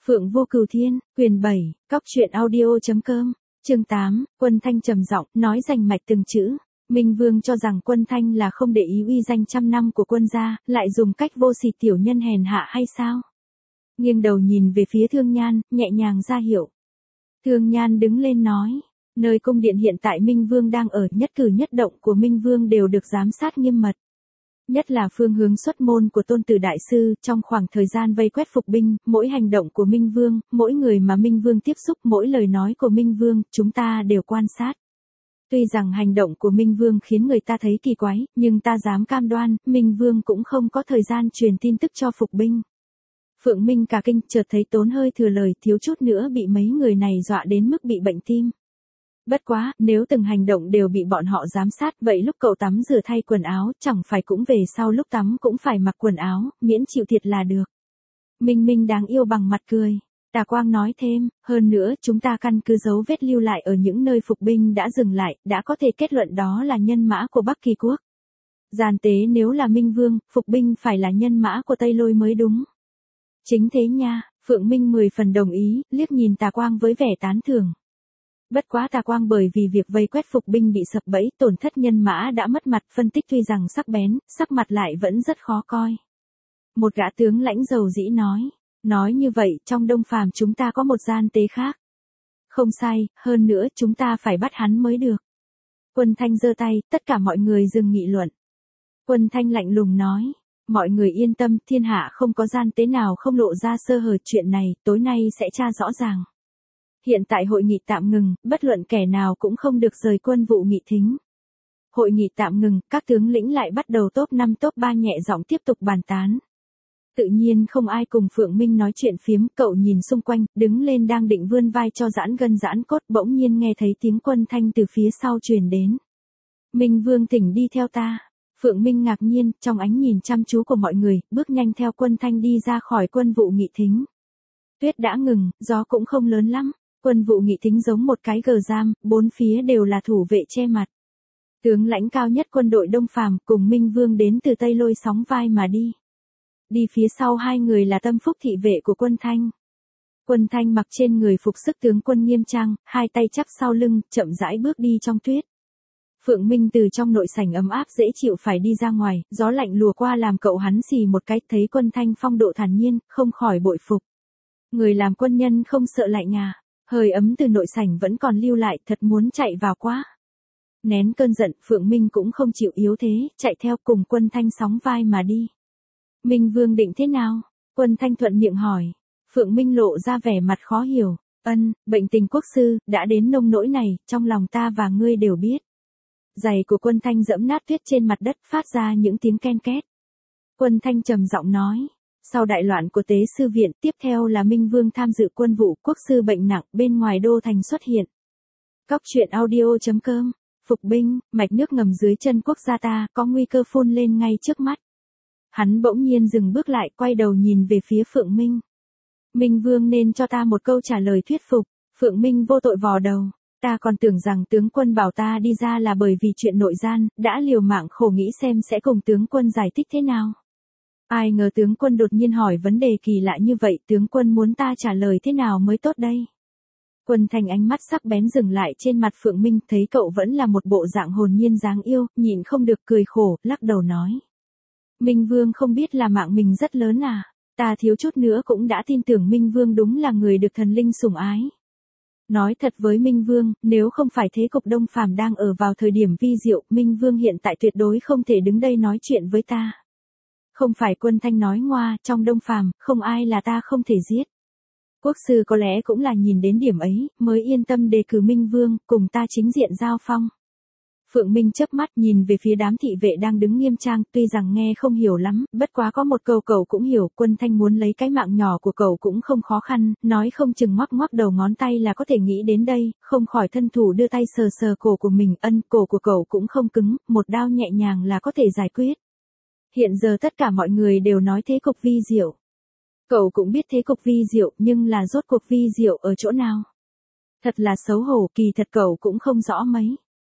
Phượng Vô Cửu Thiên, quyền 7, cóc truyện audio.com, chương 8, Quân Thanh trầm giọng, nói rành mạch từng chữ. Minh Vương cho rằng Quân Thanh là không để ý uy danh trăm năm của quân gia, lại dùng cách vô sỉ tiểu nhân hèn hạ hay sao? Nghiêng đầu nhìn về phía Thương Nhan, nhẹ nhàng ra hiệu. Thương Nhan đứng lên nói, nơi cung điện hiện tại Minh Vương đang ở, nhất cử nhất động của Minh Vương đều được giám sát nghiêm mật. Nhất là phương hướng xuất môn của Tôn Tử Đại Sư, trong khoảng thời gian vây quét phục binh, mỗi hành động của Minh Vương, mỗi người mà Minh Vương tiếp xúc, mỗi lời nói của Minh Vương, chúng ta đều quan sát. Tuy rằng hành động của Minh Vương khiến người ta thấy kỳ quái, nhưng ta dám cam đoan, Minh Vương cũng không có thời gian truyền tin tức cho phục binh. Phượng Minh cả kinh, chợt thấy tốn hơi thừa lời, thiếu chút nữa bị mấy người này dọa đến mức bị bệnh tim. Bất quá, nếu từng hành động đều bị bọn họ giám sát, vậy lúc cậu tắm rửa thay quần áo, chẳng phải cũng về sau lúc tắm cũng phải mặc quần áo, miễn chịu thiệt là được. Minh Minh đáng yêu bằng mặt cười. Tà Quang nói thêm, hơn nữa chúng ta căn cứ dấu vết lưu lại ở những nơi phục binh đã dừng lại, đã có thể kết luận đó là nhân mã của Bắc Kỳ Quốc. Gian tế nếu là Minh Vương, phục binh phải là nhân mã của Tây Lôi mới đúng. Chính thế nha, Phượng Minh 10 phần đồng ý, liếc nhìn Tà Quang với vẻ tán thưởng. Bất quá Tà Quang bởi vì việc vây quét phục binh bị sập bẫy, tổn thất nhân mã đã mất mặt, phân tích tuy rằng sắc bén, sắc mặt lại vẫn rất khó coi. Một gã tướng lãnh dầu dĩ nói như vậy, trong Đông Phàm chúng ta có một gian tế khác. Không sai, hơn nữa chúng ta phải bắt hắn mới được. Quân Thanh giơ tay, tất cả mọi người dừng nghị luận. Quân Thanh lạnh lùng nói, mọi người yên tâm, thiên hạ không có gian tế nào không lộ ra sơ hở, chuyện này, tối nay sẽ tra rõ ràng. Hiện tại hội nghị tạm ngừng, bất luận kẻ nào cũng không được rời quân vụ nghị thính. Hội nghị tạm ngừng, các tướng lĩnh lại bắt đầu top 5 top 3 nhẹ giọng tiếp tục bàn tán. Tự nhiên không ai cùng Phượng Minh nói chuyện phiếm, cậu nhìn xung quanh, đứng lên đang định vươn vai cho giãn gân giãn cốt, bỗng nhiên nghe thấy tiếng Quân Thanh từ phía sau truyền đến. Minh Vương thỉnh đi theo ta. Phượng Minh ngạc nhiên, trong ánh nhìn chăm chú của mọi người, bước nhanh theo Quân Thanh đi ra khỏi quân vụ nghị thính. Tuyết đã ngừng, gió cũng không lớn lắm. Quân vụ nghị thính giống một cái gờ giam, bốn phía đều là thủ vệ che mặt. Tướng lãnh cao nhất quân đội Đông Phàm cùng Minh Vương đến từ Tây Lôi sóng vai mà đi. Đi phía sau hai người là tâm phúc thị vệ của Quân Thanh. Quân Thanh mặc trên người phục sức tướng quân nghiêm trang, hai tay chắp sau lưng, chậm rãi bước đi trong tuyết. Phượng Minh từ trong nội sảnh ấm áp dễ chịu phải đi ra ngoài, gió lạnh lùa qua làm cậu hắn xì một cái, thấy Quân Thanh phong độ thản nhiên, không khỏi bội phục. Người làm quân nhân không sợ lạnh à? Hơi ấm từ nội sảnh vẫn còn lưu lại, thật muốn chạy vào quá. Nén cơn giận, Phượng Minh cũng không chịu yếu thế, chạy theo cùng Quân Thanh sóng vai mà đi. Minh Vương định thế nào? Quân Thanh thuận miệng hỏi. Phượng Minh lộ ra vẻ mặt khó hiểu. Bệnh tình quốc sư, đã đến nông nỗi này, trong lòng ta và ngươi đều biết. Giày của Quân Thanh dẫm nát tuyết trên mặt đất, phát ra những tiếng ken két. Quân Thanh trầm giọng nói. Sau đại loạn của Tế Sư Viện, tiếp theo là Minh Vương tham dự quân vụ, quốc sư bệnh nặng, bên ngoài đô thành xuất hiện. Cóc truyện audio.com, phục binh, mạch nước ngầm dưới chân quốc gia ta, có nguy cơ phun lên ngay trước mắt. Hắn bỗng nhiên dừng bước lại, quay đầu nhìn về phía Phượng Minh. Minh Vương nên cho ta một câu trả lời thuyết phục. Phượng Minh vô tội vò đầu. Ta còn tưởng rằng tướng quân bảo ta đi ra là bởi vì chuyện nội gian, đã liều mạng khổ nghĩ xem sẽ cùng tướng quân giải thích thế nào. Ai ngờ tướng quân đột nhiên hỏi vấn đề kỳ lạ như vậy, tướng quân muốn ta trả lời thế nào mới tốt đây? Quân Thanh ánh mắt sắc bén dừng lại trên mặt Phượng Minh, thấy cậu vẫn là một bộ dạng hồn nhiên dáng yêu, nhịn không được cười khổ, lắc đầu nói. Minh Vương không biết là mạng mình rất lớn à, ta thiếu chút nữa cũng đã tin tưởng Minh Vương đúng là người được thần linh sủng ái. Nói thật với Minh Vương, nếu không phải thế cục Đông Phàm đang ở vào thời điểm vi diệu, Minh Vương hiện tại tuyệt đối không thể đứng đây nói chuyện với ta. Không phải Quân Thanh nói ngoa, trong Đông Phàm, không ai là ta không thể giết. Quốc sư có lẽ cũng là nhìn đến điểm ấy, mới yên tâm đề cử Minh Vương, cùng ta chính diện giao phong. Phượng Minh chớp mắt nhìn về phía đám thị vệ đang đứng nghiêm trang, tuy rằng nghe không hiểu lắm, bất quá có một câu cậu cũng hiểu, Quân Thanh muốn lấy cái mạng nhỏ của cậu cũng không khó khăn, nói không chừng ngoắc ngoắc đầu ngón tay là có thể nghĩ đến đây, không khỏi thân thủ đưa tay sờ sờ cổ của mình, cổ của cậu cũng không cứng, một đao nhẹ nhàng là có thể giải quyết. Hiện giờ tất cả mọi người đều nói thế cục vi diệu. Cậu cũng biết thế cục vi diệu, nhưng là rốt cuộc vi diệu ở chỗ nào? Thật là xấu hổ, kỳ thật cậu cũng không rõ mấy.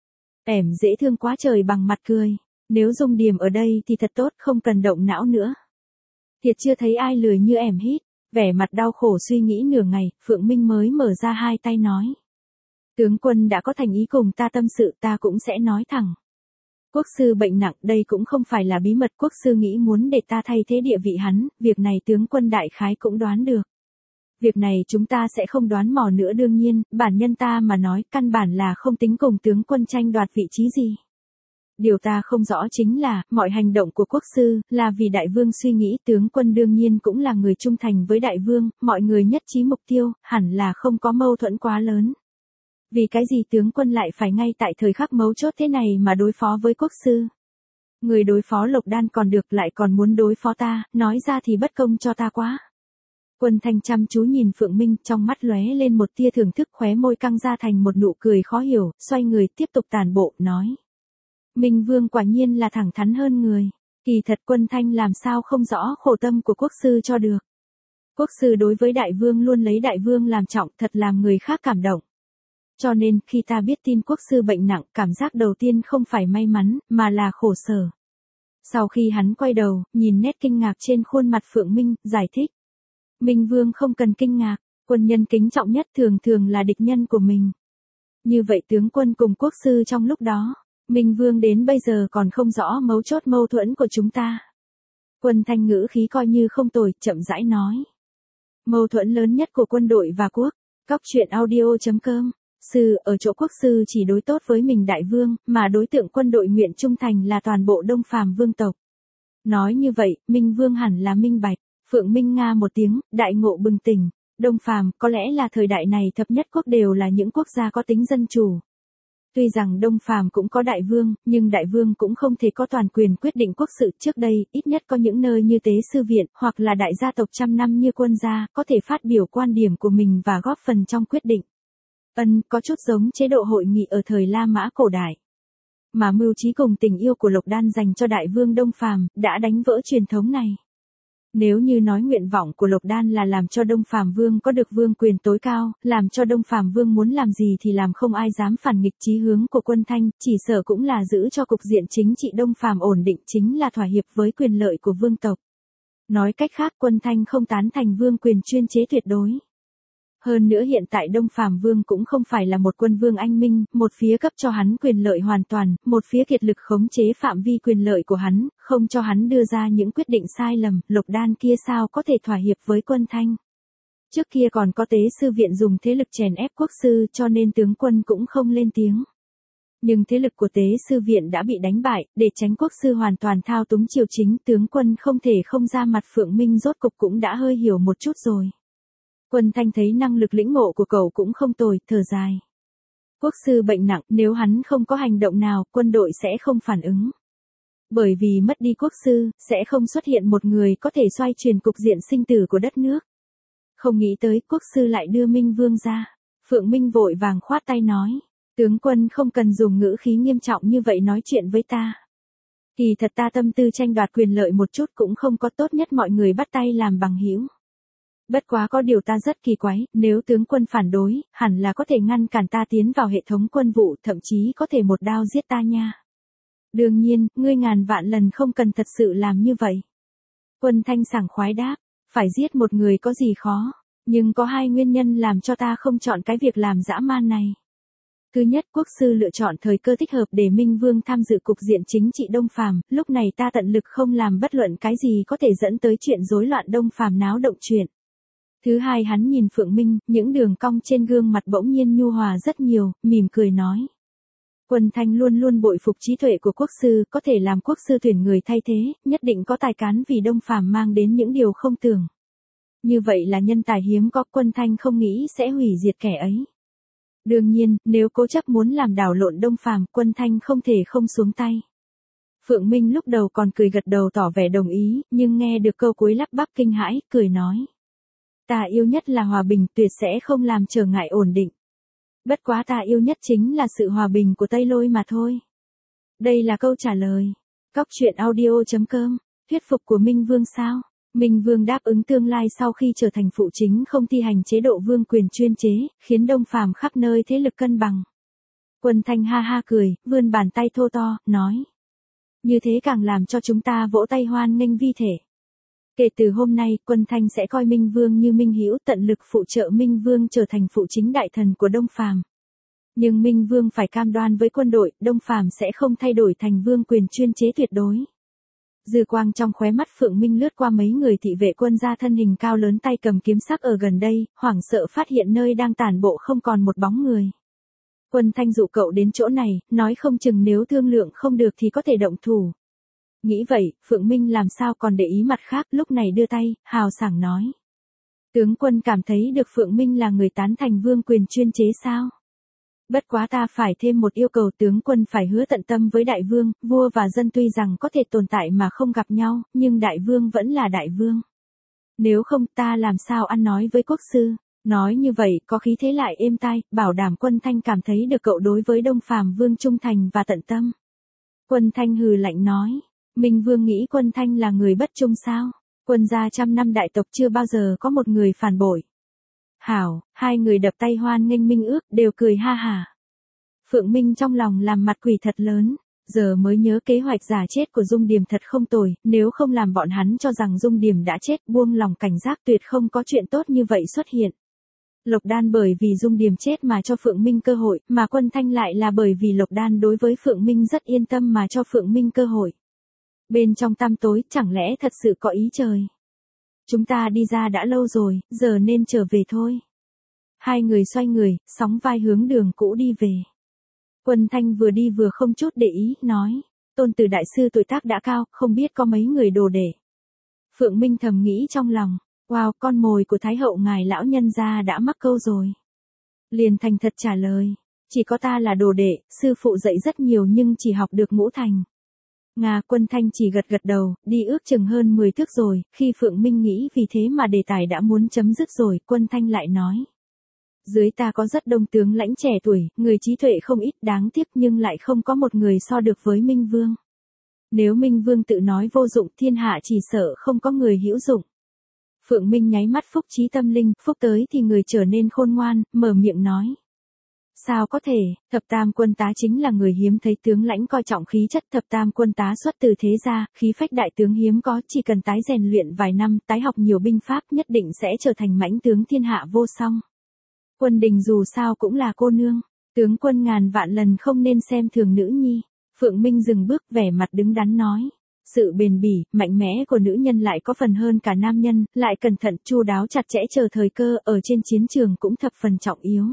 Dễ thương quá trời bằng mặt cười. Nếu Dung Điềm ở đây thì thật tốt, không cần động não nữa. Thiệt chưa thấy ai lười như hít. Vẻ mặt đau khổ suy nghĩ nửa ngày, Phượng Minh mới mở ra hai tay nói. Tướng quân đã có thành ý cùng ta tâm sự, ta cũng sẽ nói thẳng. Quốc sư bệnh nặng, đây cũng không phải là bí mật, quốc sư nghĩ muốn để ta thay thế địa vị hắn, việc này tướng quân đại khái cũng đoán được. Việc này chúng ta sẽ không đoán mò nữa, đương nhiên, bản nhân ta mà nói, căn bản là không tính cùng tướng quân tranh đoạt vị trí gì. Điều ta không rõ chính là, mọi hành động của quốc sư, là vì đại vương suy nghĩ, tướng quân đương nhiên cũng là người trung thành với đại vương, mọi người nhất trí mục tiêu, hẳn là không có mâu thuẫn quá lớn. Vì cái gì tướng quân lại phải ngay tại thời khắc mấu chốt thế này mà đối phó với quốc sư? Người đối phó Lộc Đan còn được, lại còn muốn đối phó ta, nói ra thì bất công cho ta quá. Quân Thanh chăm chú nhìn Phượng Minh, trong mắt lóe lên một tia thưởng thức, khóe môi căng ra thành một nụ cười khó hiểu, xoay người tiếp tục tản bộ, nói. Minh Vương quả nhiên là thẳng thắn hơn người. Kỳ thật Quân Thanh làm sao không rõ khổ tâm của quốc sư cho được. Quốc sư đối với đại vương luôn lấy đại vương làm trọng, thật làm người khác cảm động. Cho nên khi ta biết tin quốc sư bệnh nặng, cảm giác đầu tiên không phải may mắn, mà là khổ sở. Sau khi hắn quay đầu, nhìn nét kinh ngạc trên khuôn mặt Phượng Minh, giải thích. Minh Vương không cần kinh ngạc, quân nhân kính trọng nhất thường thường là địch nhân của mình. Như vậy tướng quân cùng quốc sư trong lúc đó, Minh Vương đến bây giờ còn không rõ mấu chốt mâu thuẫn của chúng ta. Quân Thanh ngữ khí coi như không tồi, chậm rãi nói. Mâu thuẫn lớn nhất của quân đội và quốc. Cóc truyện audio.com. Sư ở chỗ quốc sư chỉ đối tốt với mình đại vương, mà đối tượng quân đội nguyện trung thành là toàn bộ Đông Phàm vương tộc. Nói như vậy, Minh Vương hẳn là minh bạch. Phượng Minh nga một tiếng, đại ngộ bừng tỉnh. Đông Phàm có lẽ là thời đại này thập nhất quốc đều là những quốc gia có tính dân chủ. Tuy rằng Đông Phàm cũng có đại vương, nhưng đại vương cũng không thể có toàn quyền quyết định quốc sự. Trước đây, ít nhất có những nơi như tế sư viện, hoặc là đại gia tộc trăm năm như quân gia, có thể phát biểu quan điểm của mình và góp phần trong quyết định. Có chút giống chế độ hội nghị ở thời La Mã cổ đại. Mà mưu trí cùng tình yêu của Lộc Đan dành cho đại vương Đông Phàm đã đánh vỡ truyền thống này. Nếu như nói nguyện vọng của Lộc Đan là làm cho Đông Phàm Vương có được vương quyền tối cao, làm cho Đông Phàm Vương muốn làm gì thì làm, không ai dám phản nghịch chí hướng của Quân Thanh, chỉ sợ cũng là giữ cho cục diện chính trị Đông Phàm ổn định, chính là thỏa hiệp với quyền lợi của vương tộc. Nói cách khác, Quân Thanh không tán thành vương quyền chuyên chế tuyệt đối. Hơn nữa hiện tại Đông Phàm Vương cũng không phải là một quân vương anh minh, một phía cấp cho hắn quyền lợi hoàn toàn, một phía kiệt lực khống chế phạm vi quyền lợi của hắn, không cho hắn đưa ra những quyết định sai lầm. Lộc Đan kia sao có thể thỏa hiệp với Quân Thanh? Trước kia còn có tế sư viện dùng thế lực chèn ép quốc sư, cho nên tướng quân cũng không lên tiếng. Nhưng thế lực của tế sư viện đã bị đánh bại, để tránh quốc sư hoàn toàn thao túng triều chính, tướng quân không thể không ra mặt. Phượng Minh rốt cục cũng đã hơi hiểu một chút rồi. Quân Thanh thấy năng lực lĩnh ngộ của cậu cũng không tồi, thở dài. Quốc sư bệnh nặng, nếu hắn không có hành động nào, quân đội sẽ không phản ứng. Bởi vì mất đi quốc sư, sẽ không xuất hiện một người có thể xoay chuyển cục diện sinh tử của đất nước. Không nghĩ tới, quốc sư lại đưa Minh Vương ra. Phượng Minh vội vàng khoát tay nói. Tướng quân không cần dùng ngữ khí nghiêm trọng như vậy nói chuyện với ta. Kỳ thật ta tâm tư tranh đoạt quyền lợi một chút cũng không có, tốt nhất mọi người bắt tay làm bằng hữu. Bất quá có điều ta rất kỳ quái, nếu tướng quân phản đối, hẳn là có thể ngăn cản ta tiến vào hệ thống quân vụ, thậm chí có thể một đao giết ta nha. Đương nhiên, ngươi ngàn vạn lần không cần thật sự làm như vậy. Quân Thanh sảng khoái đáp, phải giết một người có gì khó, nhưng có hai nguyên nhân làm cho ta không chọn cái việc làm dã man này. Thứ nhất, quốc sư lựa chọn thời cơ thích hợp để Minh Vương tham dự cục diện chính trị Đông Phàm, lúc này ta tận lực không làm bất luận cái gì có thể dẫn tới chuyện rối loạn Đông Phàm náo động chuyện. Thứ hai, hắn nhìn Phượng Minh, những đường cong trên gương mặt bỗng nhiên nhu hòa rất nhiều, mỉm cười nói. Quân Thanh luôn luôn bội phục trí tuệ của quốc sư, có thể làm quốc sư tuyển người thay thế, nhất định có tài cán vì Đông Phàm mang đến những điều không tưởng. Như vậy là nhân tài hiếm có, Quân Thanh không nghĩ sẽ hủy diệt kẻ ấy. Đương nhiên, nếu cố chấp muốn làm đảo lộn Đông Phàm, Quân Thanh không thể không xuống tay. Phượng Minh lúc đầu còn cười gật đầu tỏ vẻ đồng ý, nhưng nghe được câu cuối lắp bắp kinh hãi, cười nói. Ta yêu nhất là hòa bình, tuyệt sẽ không làm trở ngại ổn định. Bất quá ta yêu nhất chính là sự hòa bình của Tây Lôi mà thôi. Đây là câu trả lời. Cóc truyện audio.com, thuyết phục của Minh Vương sao? Minh Vương đáp ứng tương lai sau khi trở thành phụ chính không thi hành chế độ vương quyền chuyên chế, khiến Đông Phàm khắp nơi thế lực cân bằng. Quân Thanh ha ha cười, vươn bàn tay thô to, nói. Như thế càng làm cho chúng ta vỗ tay hoan nghênh vi thể. Kể từ hôm nay, Quân Thanh sẽ coi Minh Vương như minh hữu, tận lực phụ trợ Minh Vương trở thành phụ chính đại thần của Đông Phàm. Nhưng Minh Vương phải cam đoan với quân đội, Đông Phàm sẽ không thay đổi thành vương quyền chuyên chế tuyệt đối. Dư quang trong khóe mắt Phượng Minh lướt qua mấy người thị vệ quân gia thân hình cao lớn tay cầm kiếm sắc ở gần đây, hoảng sợ phát hiện nơi đang tản bộ không còn một bóng người. Quân Thanh dụ cậu đến chỗ này, nói không chừng nếu thương lượng không được thì có thể động thủ. Nghĩ vậy, Phượng Minh làm sao còn để ý mặt khác, lúc này đưa tay, hào sảng nói. Tướng quân cảm thấy được Phượng Minh là người tán thành vương quyền chuyên chế sao? Bất quá ta phải thêm một yêu cầu, tướng quân phải hứa tận tâm với đại vương, vua và dân tuy rằng có thể tồn tại mà không gặp nhau, nhưng đại vương vẫn là đại vương. Nếu không ta làm sao ăn nói với quốc sư? Nói như vậy có khí thế lại êm tai, bảo đảm Quân Thanh cảm thấy được cậu đối với Đông Phàm vương trung thành và tận tâm. Quân Thanh hừ lạnh nói, Minh Vương nghĩ Quân Thanh là người bất trung sao? Quân gia 100 năm đại tộc chưa bao giờ có một người phản bội. Hảo, hai người đập tay hoan nghênh Minh ước, đều cười ha hả. Phượng Minh trong lòng làm mặt quỷ thật lớn, giờ mới nhớ kế hoạch giả chết của Dung Điềm thật không tồi, nếu không làm bọn hắn cho rằng Dung Điềm đã chết, buông lòng cảnh giác tuyệt không có chuyện tốt như vậy xuất hiện. Lộc Đan bởi vì Dung Điềm chết mà cho Phượng Minh cơ hội, mà Quân Thanh lại là bởi vì Lộc Đan đối với Phượng Minh rất yên tâm mà cho Phượng Minh cơ hội. Bên trong tăm tối, chẳng lẽ thật sự có ý trời? Chúng ta đi ra đã lâu rồi, giờ nên trở về thôi. Hai người xoay người, sóng vai hướng đường cũ đi về. Quân Thanh vừa đi vừa không chút để ý, nói. Tôn Tử đại sư tuổi tác đã cao, không biết có mấy người đồ đệ. Phượng Minh thầm nghĩ trong lòng. Wow, con mồi của Thái hậu ngài lão nhân gia đã mắc câu rồi. Liền thành thật trả lời. Chỉ có ta là đồ đệ, sư phụ dạy rất nhiều nhưng chỉ học được ngũ thành. Quân Thanh chỉ gật gật đầu, đi ước chừng hơn 10 thước rồi, khi Phượng Minh nghĩ vì thế mà đề tài đã muốn chấm dứt rồi, Quân Thanh lại nói. Dưới ta có rất đông tướng lãnh trẻ tuổi, người trí tuệ không ít, đáng tiếc nhưng lại không có một người so được với Minh Vương. Nếu Minh Vương tự nói vô dụng, thiên hạ chỉ sợ không có người hữu dụng. Phượng Minh nháy mắt phúc trí tâm linh, phúc tới thì người trở nên khôn ngoan, mở miệng nói. Sao có thể, thập tam quân tá chính là người hiếm thấy tướng lãnh coi trọng khí chất, thập tam quân tá xuất từ thế gia, khí phách đại tướng hiếm có, chỉ cần tái rèn luyện vài năm, tái học nhiều binh pháp nhất định sẽ trở thành mãnh tướng thiên hạ vô song. Quân Đình dù sao cũng là cô nương, tướng quân ngàn vạn lần không nên xem thường nữ nhi. Phượng Minh dừng bước vẻ mặt đứng đắn nói. Sự bền bỉ, mạnh mẽ của nữ nhân lại có phần hơn cả nam nhân, lại cẩn thận, chu đáo chặt chẽ chờ thời cơ, ở trên chiến trường cũng thập phần trọng yếu.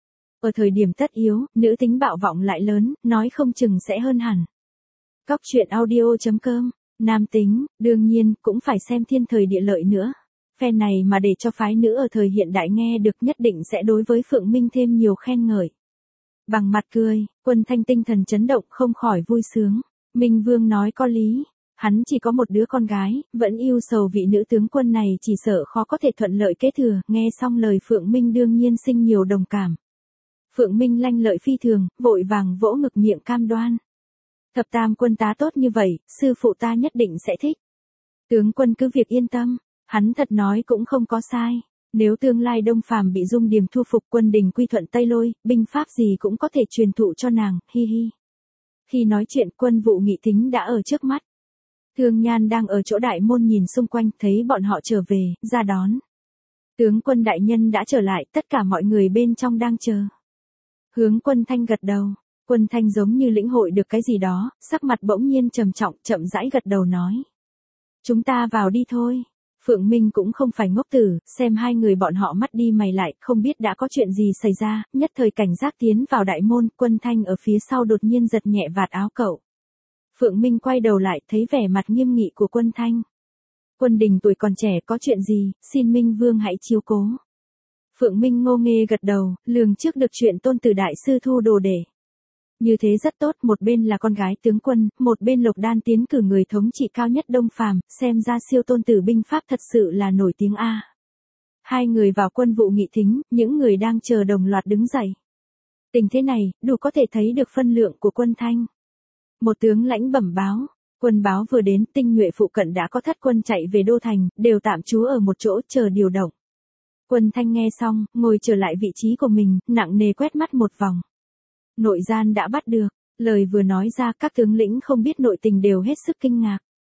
Ở thời điểm tất yếu, nữ tính bạo vọng lại lớn, nói không chừng sẽ hơn hẳn. Cóc truyện audio.com, nam tính, đương nhiên, cũng phải xem thiên thời địa lợi nữa. Phe này mà để cho phái nữ ở thời hiện đại nghe được nhất định sẽ đối với Phượng Minh thêm nhiều khen ngợi. Bằng mặt cười, Quân Thanh tinh thần chấn động không khỏi vui sướng. Minh Vương nói có lý. Hắn chỉ có một đứa con gái, vẫn yêu sầu vị nữ tướng quân này chỉ sợ khó có thể thuận lợi kế thừa, nghe xong lời Phượng Minh đương nhiên sinh nhiều đồng cảm. Phượng Minh lanh lợi phi thường, vội vàng vỗ ngực miệng cam đoan. Thập tam quân tá tốt như vậy, sư phụ ta nhất định sẽ thích. Tướng quân cứ việc yên tâm, hắn thật nói cũng không có sai. Nếu tương lai Đông Phàm bị Dung Điềm thu phục, Quân Đình quy thuận Tây Lôi, binh pháp gì cũng có thể truyền thụ cho nàng, hi hi. Khi nói chuyện Quân Vụ Nghị Thính đã ở trước mắt. Thương Nhan đang ở chỗ đại môn nhìn xung quanh, thấy bọn họ trở về, ra đón. Tướng quân đại nhân đã trở lại, tất cả mọi người bên trong đang chờ. Hướng Quân Thanh gật đầu, Quân Thanh giống như lĩnh hội được cái gì đó, sắc mặt bỗng nhiên trầm trọng, chậm rãi gật đầu nói. Chúng ta vào đi thôi. Phượng Minh cũng không phải ngốc tử, xem hai người bọn họ mắt đi mày lại, không biết đã có chuyện gì xảy ra, nhất thời cảnh giác tiến vào đại môn, Quân Thanh ở phía sau đột nhiên giật nhẹ vạt áo cậu. Phượng Minh quay đầu lại, thấy vẻ mặt nghiêm nghị của Quân Thanh. Quân Đình tuổi còn trẻ, có chuyện gì, xin Minh Vương hãy chiếu cố. Phượng Minh ngô nghê gật đầu, lường trước được chuyện Tôn Tử đại sư thu đồ để. Như thế rất tốt, một bên là con gái tướng quân, một bên Lộc Đan tiến cử người thống trị cao nhất Đông Phàm, xem ra siêu tôn tử binh pháp thật sự là nổi tiếng a. Hai người vào Quân Vụ Nghị Thính, những người đang chờ đồng loạt đứng dậy. Tình thế này, đủ có thể thấy được phân lượng của Quân Thanh. Một tướng lãnh bẩm báo, quân báo vừa đến, tinh nhuệ phụ cận đã có thất quân chạy về đô thành, đều tạm trú ở một chỗ chờ điều động. Quân Thanh nghe xong, ngồi trở lại vị trí của mình, nặng nề quét mắt một vòng. Nội gian đã bắt được, lời vừa nói ra các tướng lĩnh không biết nội tình đều hết sức kinh ngạc.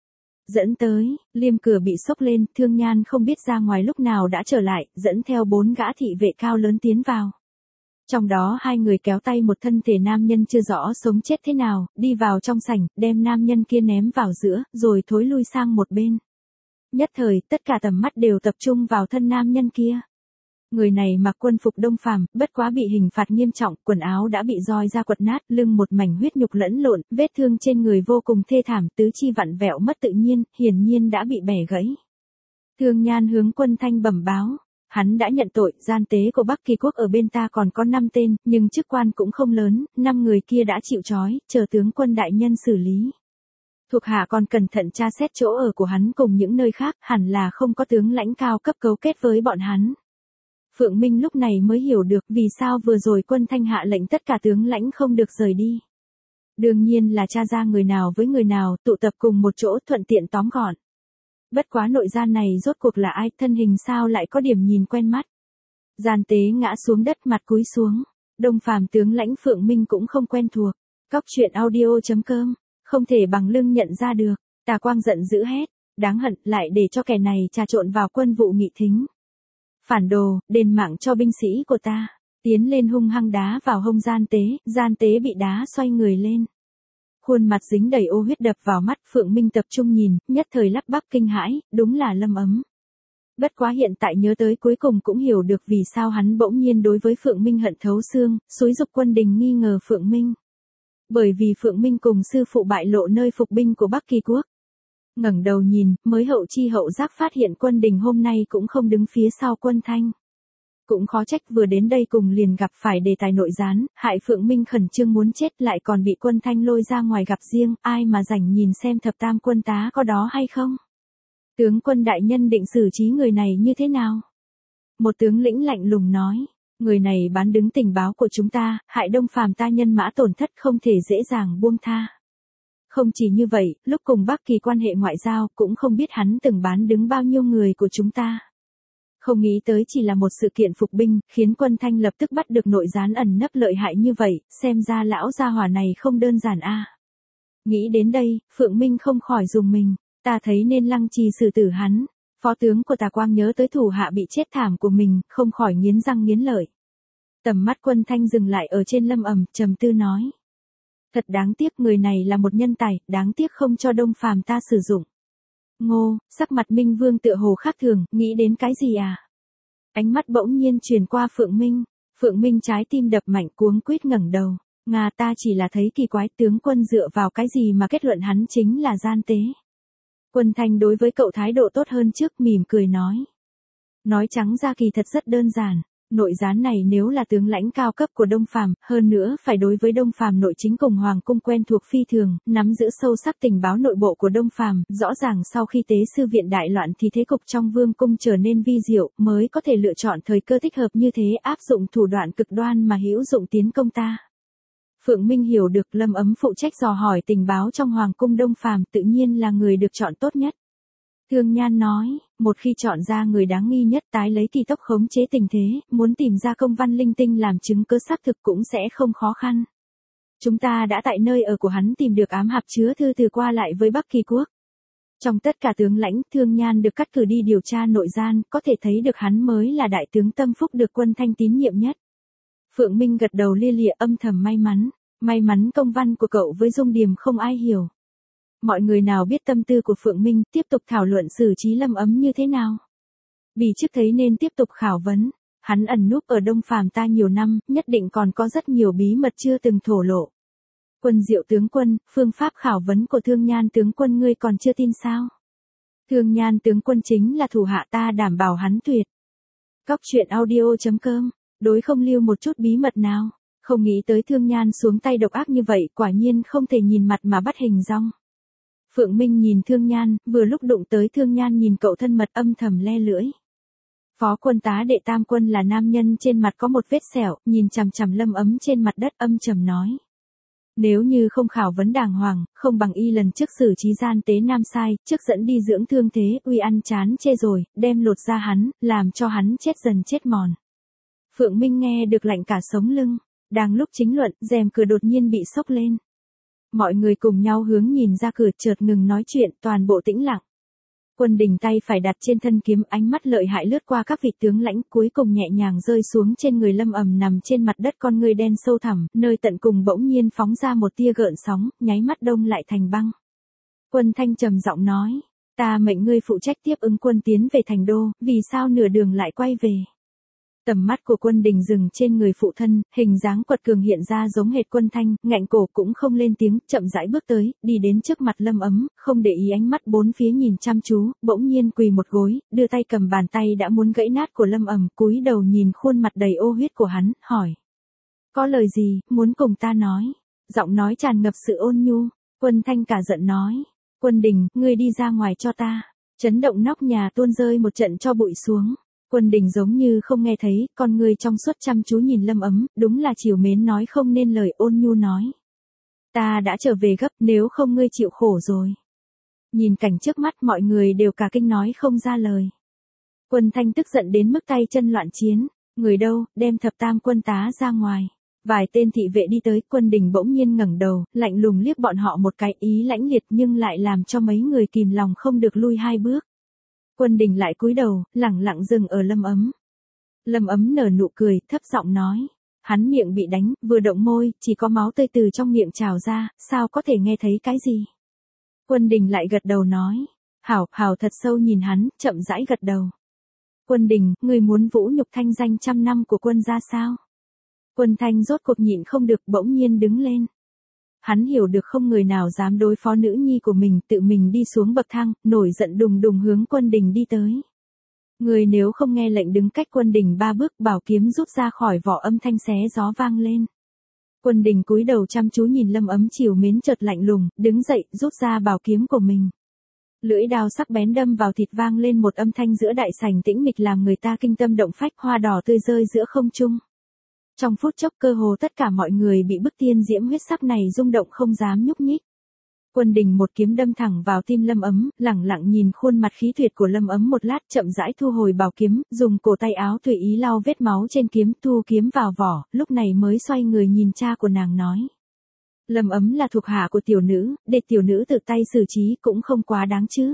Dẫn tới, liêm cửa bị sốc lên, Thương Nhan không biết ra ngoài lúc nào đã trở lại, dẫn theo 4 gã thị vệ cao lớn tiến vào. Trong đó 2 người kéo tay một thân thể nam nhân chưa rõ sống chết thế nào, đi vào trong sảnh, đem nam nhân kia ném vào giữa, rồi thối lui sang một bên. Nhất thời, tất cả tầm mắt đều tập trung vào thân nam nhân kia. Người này mặc quân phục đông phàm, bất quá bị hình phạt nghiêm trọng, quần áo đã bị roi ra quật nát, lưng một mảnh huyết nhục lẫn lộn, vết thương trên người vô cùng thê thảm, tứ chi vặn vẹo mất tự nhiên, hiển nhiên đã bị bẻ gãy. Thương Nhan hướng Quân Thanh bẩm báo, hắn đã nhận tội, gian tế của Bắc Kỳ quốc ở bên ta còn có 5 tên, nhưng chức quan cũng không lớn, 5 người kia đã chịu trói, chờ tướng quân đại nhân xử lý. Thuộc hạ còn cẩn thận tra xét chỗ ở của hắn cùng những nơi khác, hẳn là không có tướng lãnh cao cấp cấu kết với bọn hắn. Phượng Minh lúc này mới hiểu được vì sao vừa rồi Quân Thanh hạ lệnh tất cả tướng lãnh không được rời đi. Đương nhiên là tra ra người nào với người nào tụ tập cùng một chỗ thuận tiện tóm gọn. Bất quá nội gian này rốt cuộc là ai, thân hình sao lại có điểm nhìn quen mắt. Gian tế ngã xuống đất mặt cúi xuống. Đông phàm tướng lãnh Phượng Minh cũng không quen thuộc. Cóc truyện audio.com, không thể bằng lưng nhận ra được. Tà Quang giận dữ hét, đáng hận lại để cho kẻ này trà trộn vào quân vụ nghị thính. Phản đồ, đền mạng cho binh sĩ của ta. Tiến lên hung hăng đá vào hông gian tế bị đá xoay người lên. Khuôn mặt dính đầy ô huyết đập vào mắt, Phượng Minh tập trung nhìn, nhất thời lắp bắp kinh hãi, đúng là Lâm Ấm. Bất quá hiện tại nhớ tới cuối cùng cũng hiểu được vì sao hắn bỗng nhiên đối với Phượng Minh hận thấu xương, xúi giục quân đình nghi ngờ Phượng Minh. Bởi vì Phượng Minh cùng sư phụ bại lộ nơi phục binh của Bắc Kỳ quốc. Ngẩng đầu nhìn, mới hậu chi hậu giác phát hiện quân đình hôm nay cũng không đứng phía sau Quân Thanh. Cũng khó trách vừa đến đây cùng liền gặp phải đề tài nội gián, hại Phượng Minh khẩn trương muốn chết lại còn bị Quân Thanh lôi ra ngoài gặp riêng, ai mà rảnh nhìn xem thập tam quân tá có đó hay không. Tướng quân đại nhân định xử trí người này như thế nào? Một tướng lĩnh lạnh lùng nói, người này bán đứng tình báo của chúng ta, hại Đông phàm ta nhân mã tổn thất không thể dễ dàng buông tha. Không chỉ như vậy, lúc cùng Bắc Kỳ quan hệ ngoại giao cũng không biết hắn từng bán đứng bao nhiêu người của chúng ta. Không nghĩ tới chỉ là một sự kiện phục binh, khiến Quân Thanh lập tức bắt được nội gián ẩn nấp lợi hại như vậy, xem ra lão gia hỏa này không đơn giản a. Nghĩ đến đây, Phượng Minh không khỏi dùng mình, ta thấy nên lăng trì xử tử hắn. Phó tướng của Tà Quang nhớ tới thủ hạ bị chết thảm của mình, không khỏi nghiến răng nghiến lợi. Tầm mắt Quân Thanh dừng lại ở trên Lâm Ẩm, trầm tư nói. Thật đáng tiếc, người này là một nhân tài, đáng tiếc không cho Đông phàm ta sử dụng. Ngô, sắc mặt Minh Vương tựa hồ khác thường, nghĩ đến cái gì à? Ánh mắt bỗng nhiên truyền qua Phượng Minh. Phượng Minh trái tim đập mạnh, cuống quýt ngẩng đầu. Ngà, ta chỉ là thấy kỳ quái, tướng quân dựa vào cái gì mà kết luận hắn chính là gian tế. Quân Thanh đối với cậu thái độ tốt hơn trước, mỉm cười nói. Nói trắng ra kỳ thật rất đơn giản. Nội gián này nếu là tướng lãnh cao cấp của Đông phàm, hơn nữa phải đối với Đông phàm nội chính cùng hoàng cung quen thuộc phi thường, nắm giữ sâu sắc tình báo nội bộ của Đông phàm, rõ ràng sau khi tế sư viện đại loạn thì thế cục trong vương cung trở nên vi diệu, mới có thể lựa chọn thời cơ thích hợp như thế, áp dụng thủ đoạn cực đoan mà hữu dụng tiến công ta. Phượng Minh hiểu được Lâm Ấm phụ trách dò hỏi tình báo trong hoàng cung Đông phàm tự nhiên là người được chọn tốt nhất. Thương Nhan nói, một khi chọn ra người đáng nghi nhất tái lấy kỳ tốc khống chế tình thế, muốn tìm ra công văn linh tinh làm chứng cứ xác thực cũng sẽ không khó khăn. Chúng ta đã tại nơi ở của hắn tìm được ám hạp chứa thư từ qua lại với Bắc Kỳ quốc. Trong tất cả tướng lãnh, Thương Nhan được cắt cử đi điều tra nội gian, có thể thấy được hắn mới là đại tướng tâm phúc được Quân Thanh tín nhiệm nhất. Phượng Minh gật đầu lia lịa âm thầm may mắn công văn của cậu với Dung Điềm không ai hiểu. Mọi người nào biết tâm tư của Phượng Minh, tiếp tục thảo luận xử trí Lâm Ấm như thế nào. Bỉ chức thấy nên tiếp tục khảo vấn, hắn ẩn núp ở Đông phàm ta nhiều năm, nhất định còn có rất nhiều bí mật chưa từng thổ lộ. Quân Diệu tướng quân, phương pháp khảo vấn của Thương Nhan tướng quân ngươi còn chưa tin sao? Thương Nhan tướng quân chính là thủ hạ ta, đảm bảo hắn tuyệt. Cóc truyện audio.com, đối không lưu một chút bí mật nào, không nghĩ tới Thương Nhan xuống tay độc ác như vậy, quả nhiên không thể nhìn mặt mà bắt hình dong. Phượng Minh nhìn Thương Nhan, vừa lúc đụng tới Thương Nhan nhìn cậu thân mật âm thầm le lưỡi. Phó quân tá đệ tam quân là nam nhân trên mặt có một vết sẹo, nhìn chằm chằm Lâm Ấm trên mặt đất âm trầm nói. Nếu như không khảo vấn đàng hoàng, không bằng y lần trước xử trí gian tế nam sai, trước dẫn đi dưỡng thương thế, uy ăn chán chê rồi, đem lột ra hắn, làm cho hắn chết dần chết mòn. Phượng Minh nghe được lạnh cả sống lưng, đang lúc chính luận, rèm cửa đột nhiên bị xốc lên. Mọi người cùng nhau hướng nhìn ra cửa, chợt ngừng nói chuyện, toàn bộ tĩnh lặng. Quân Đình tay phải đặt trên thân kiếm, ánh mắt lợi hại lướt qua các vị tướng lãnh, cuối cùng nhẹ nhàng rơi xuống trên người Lâm Ầm nằm trên mặt đất, con ngươi đen sâu thẳm, nơi tận cùng bỗng nhiên phóng ra một tia gợn sóng, nháy mắt đông lại thành băng. Quân Thanh trầm giọng nói, ta mệnh ngươi phụ trách tiếp ứng quân tiến về thành đô, vì sao nửa đường lại quay về? Tầm mắt của Quân Đình dừng trên người phụ thân, hình dáng quật cường hiện ra giống hệt Quân Thanh, ngạnh cổ cũng không lên tiếng, chậm rãi bước tới, đi đến trước mặt Lâm Ấm, không để ý ánh mắt bốn phía nhìn chăm chú, bỗng nhiên quỳ một gối, đưa tay cầm bàn tay đã muốn gãy nát của Lâm Ấm, cúi đầu nhìn khuôn mặt đầy ô huyết của hắn, hỏi. Có lời gì, muốn cùng ta nói? Giọng nói tràn ngập sự ôn nhu. Quân Thanh cả giận nói. Quân Đình, ngươi đi ra ngoài cho ta. Chấn động nóc nhà tuôn rơi một trận cho bụi xuống. Quân Đình giống như không nghe thấy, con người trong suốt chăm chú nhìn Lâm Ấm, đúng là trìu mến nói không nên lời, ôn nhu nói. Ta đã trở về gấp, nếu không ngươi chịu khổ rồi. Nhìn cảnh trước mắt mọi người đều cả kinh nói không ra lời. Quân Thanh tức giận đến mức tay chân loạn chiến, người đâu, đem thập tam quân tá ra ngoài. Vài tên thị vệ đi tới, Quân Đình bỗng nhiên ngẩng đầu, lạnh lùng liếc bọn họ một cái, ý lãnh liệt nhưng lại làm cho mấy người kìm lòng không được lui hai bước. Quân Đình lại cúi đầu, lẳng lặng dừng ở Lâm Ấm. Lâm Ấm nở nụ cười, thấp giọng nói. Hắn miệng bị đánh, vừa động môi, chỉ có máu tươi từ trong miệng trào ra, sao có thể nghe thấy cái gì? Quân Đình lại gật đầu nói. Hảo, hảo thật sâu nhìn hắn, chậm rãi gật đầu. Quân Đình, người muốn vũ nhục thanh danh trăm năm của quân gia sao? Quân Thanh rốt cuộc nhịn không được, bỗng nhiên đứng lên. Hắn hiểu được không người nào dám đối phó nữ nhi của mình, tự mình đi xuống bậc thang, nổi giận đùng đùng hướng Quân Đình đi tới. Người nếu không nghe lệnh đứng cách Quân Đình 3 bước, bảo kiếm rút ra khỏi vỏ, âm thanh xé gió vang lên. Quân Đình cúi đầu chăm chú nhìn Lâm Ấm, trìu mến chợt lạnh lùng, đứng dậy, rút ra bảo kiếm của mình. Lưỡi đao sắc bén đâm vào thịt, vang lên một âm thanh giữa đại sảnh tĩnh mịch làm người ta kinh tâm động phách, hoa đỏ tươi rơi giữa không trung. Trong phút chốc cơ hồ tất cả mọi người bị bức tiên diễm huyết sắc này rung động không dám nhúc nhích. Quân Đình một kiếm đâm thẳng vào tim Lâm Ấm, lẳng lặng nhìn khuôn mặt khí tuyệt của Lâm Ấm một lát, chậm rãi thu hồi bảo kiếm, dùng cổ tay áo tùy ý lau vết máu trên kiếm, thu kiếm vào vỏ, lúc này mới xoay người nhìn cha của nàng nói. Lâm Ấm là thuộc hạ của tiểu nữ, để tiểu nữ tự tay xử trí cũng không quá đáng chứ.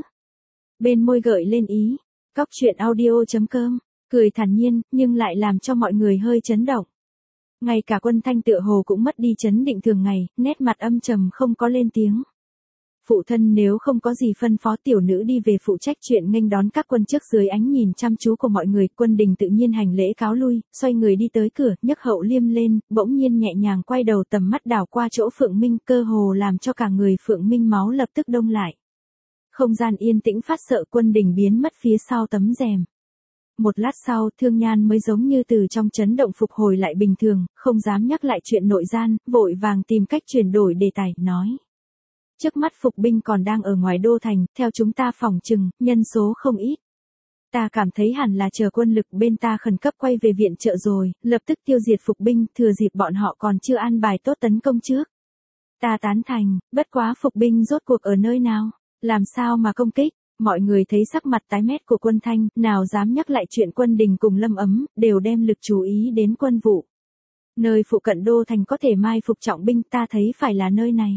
Bên môi gợi lên ý, Cóc Truyện Audio.com, cười thản nhiên, nhưng lại làm cho mọi người hơi chấn động. Ngay cả Quân Thanh tựa hồ cũng mất đi chấn định thường ngày, nét mặt âm trầm không có lên tiếng. Phụ thân nếu không có gì phân phó, tiểu nữ đi về phụ trách chuyện nghênh đón các quân trước. Dưới ánh nhìn chăm chú của mọi người, Quân Đình tự nhiên hành lễ cáo lui, xoay người đi tới cửa, nhấc hậu liêm lên, bỗng nhiên nhẹ nhàng quay đầu, tầm mắt đảo qua chỗ Phượng Minh, cơ hồ làm cho cả người Phượng Minh máu lập tức đông lại. Không gian yên tĩnh phát sợ, Quân Đình biến mất phía sau tấm rèm. Một lát sau, Thương Nhan mới giống như từ trong chấn động phục hồi lại bình thường, không dám nhắc lại chuyện nội gian, vội vàng tìm cách chuyển đổi đề tài, nói. Trước mắt phục binh còn đang ở ngoài đô thành, theo chúng ta phỏng chừng, nhân số không ít. Ta cảm thấy hẳn là chờ quân lực bên ta khẩn cấp quay về viện trợ rồi, lập tức tiêu diệt phục binh, thừa dịp bọn họ còn chưa an bài tốt tấn công trước. Ta tán thành, bất quá phục binh rốt cuộc ở nơi nào, làm sao mà công kích? Mọi người thấy sắc mặt tái mét của Quân Thanh, nào dám nhắc lại chuyện Quân Đình cùng Lâm Ấm, đều đem lực chú ý đến quân vụ. Nơi phụ cận đô thành có thể mai phục trọng binh, ta thấy phải là nơi này.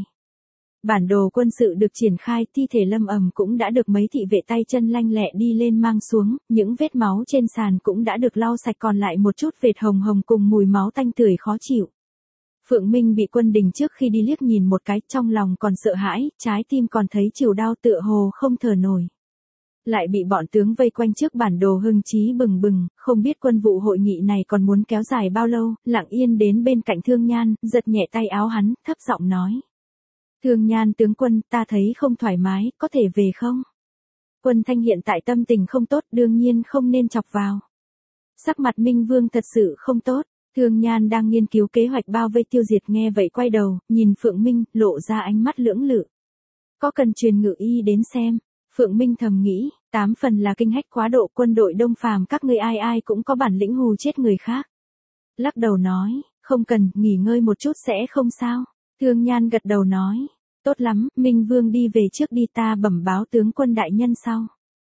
Bản đồ quân sự được triển khai, thi thể Lâm Ầm cũng đã được mấy thị vệ tay chân lanh lẹ đi lên mang xuống, những vết máu trên sàn cũng đã được lau sạch, còn lại một chút vệt hồng hồng cùng mùi máu tanh tưởi khó chịu. Phượng Minh bị Quân Đình trước khi đi liếc nhìn một cái, trong lòng còn sợ hãi, trái tim còn thấy chịu đau, tựa hồ không thở nổi. Lại bị bọn tướng vây quanh trước bản đồ, hưng chí bừng bừng, không biết quân vụ hội nghị này còn muốn kéo dài bao lâu, lặng yên đến bên cạnh Thương Nhan, giật nhẹ tay áo hắn, thấp giọng nói. Thương Nhan tướng quân, ta thấy không thoải mái, có thể về không? Quân Thanh hiện tại tâm tình không tốt, đương nhiên không nên chọc vào. Sắc mặt Minh Vương thật sự không tốt, Thương Nhan đang nghiên cứu kế hoạch bao vây tiêu diệt, nghe vậy quay đầu, nhìn Phượng Minh, lộ ra ánh mắt lưỡng lự. Có cần truyền ngự y đến xem? Phượng Minh thầm nghĩ, 8 phần là kinh hách quá độ, quân đội đông phàm các ngươi ai ai cũng có bản lĩnh hù chết người khác. Lắc đầu nói, không cần, nghỉ ngơi một chút sẽ không sao. Thương Nhan gật đầu nói, tốt lắm, Minh Vương đi về trước đi, ta bẩm báo tướng quân đại nhân sau.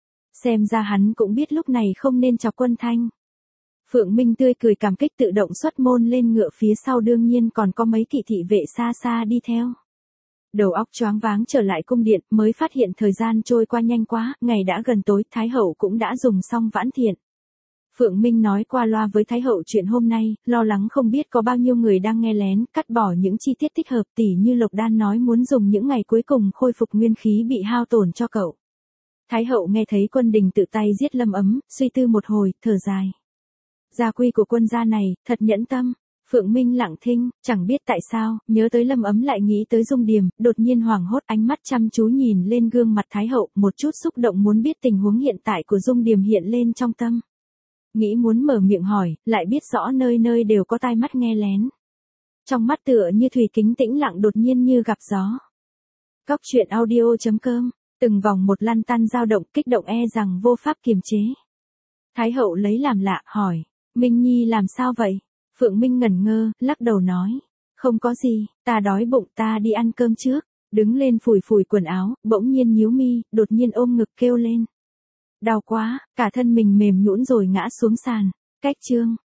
Xem ra hắn cũng biết lúc này không nên chọc Quân Thanh. Phượng Minh tươi cười cảm kích tự động xuất môn lên ngựa, phía sau đương nhiên còn có mấy kỵ thị vệ xa xa đi theo. Đầu óc choáng váng trở lại cung điện, mới phát hiện thời gian trôi qua nhanh quá, ngày đã gần tối, Thái hậu cũng đã dùng xong vãn thiện. Phượng Minh nói qua loa với Thái hậu chuyện hôm nay, lo lắng không biết có bao nhiêu người đang nghe lén, cắt bỏ những chi tiết thích hợp, tỉ như Lộc Đan nói muốn dùng những ngày cuối cùng khôi phục nguyên khí bị hao tổn cho cậu. Thái hậu nghe thấy Quân Đình tự tay giết Lâm Ấm, suy tư một hồi, thở dài. Gia quy của quân gia này, thật nhẫn tâm. Phượng Minh lặng thinh, chẳng biết tại sao, nhớ tới Lâm Ấm lại nghĩ tới Dung Điềm, đột nhiên hoảng hốt, ánh mắt chăm chú nhìn lên gương mặt Thái hậu, một chút xúc động muốn biết tình huống hiện tại của Dung Điềm hiện lên trong tâm. Nghĩ muốn mở miệng hỏi, lại biết rõ nơi nơi đều có tai mắt nghe lén. Trong mắt tựa như thủy kính tĩnh lặng đột nhiên như gặp gió. Cóc truyện audio.com, từng vòng một lăn tăn dao động, kích động rằng vô pháp kiềm chế. Thái hậu lấy làm lạ, hỏi, Minh Nhi làm sao vậy? Phượng Minh ngẩn ngơ, lắc đầu nói, không có gì, ta đói bụng, ta đi ăn cơm trước. Đứng lên phủi phủi quần áo, bỗng nhiên nhíu mi, đột nhiên ôm ngực kêu lên. Đau quá, cả thân mình mềm nhũn rồi ngã xuống sàn. Cách chương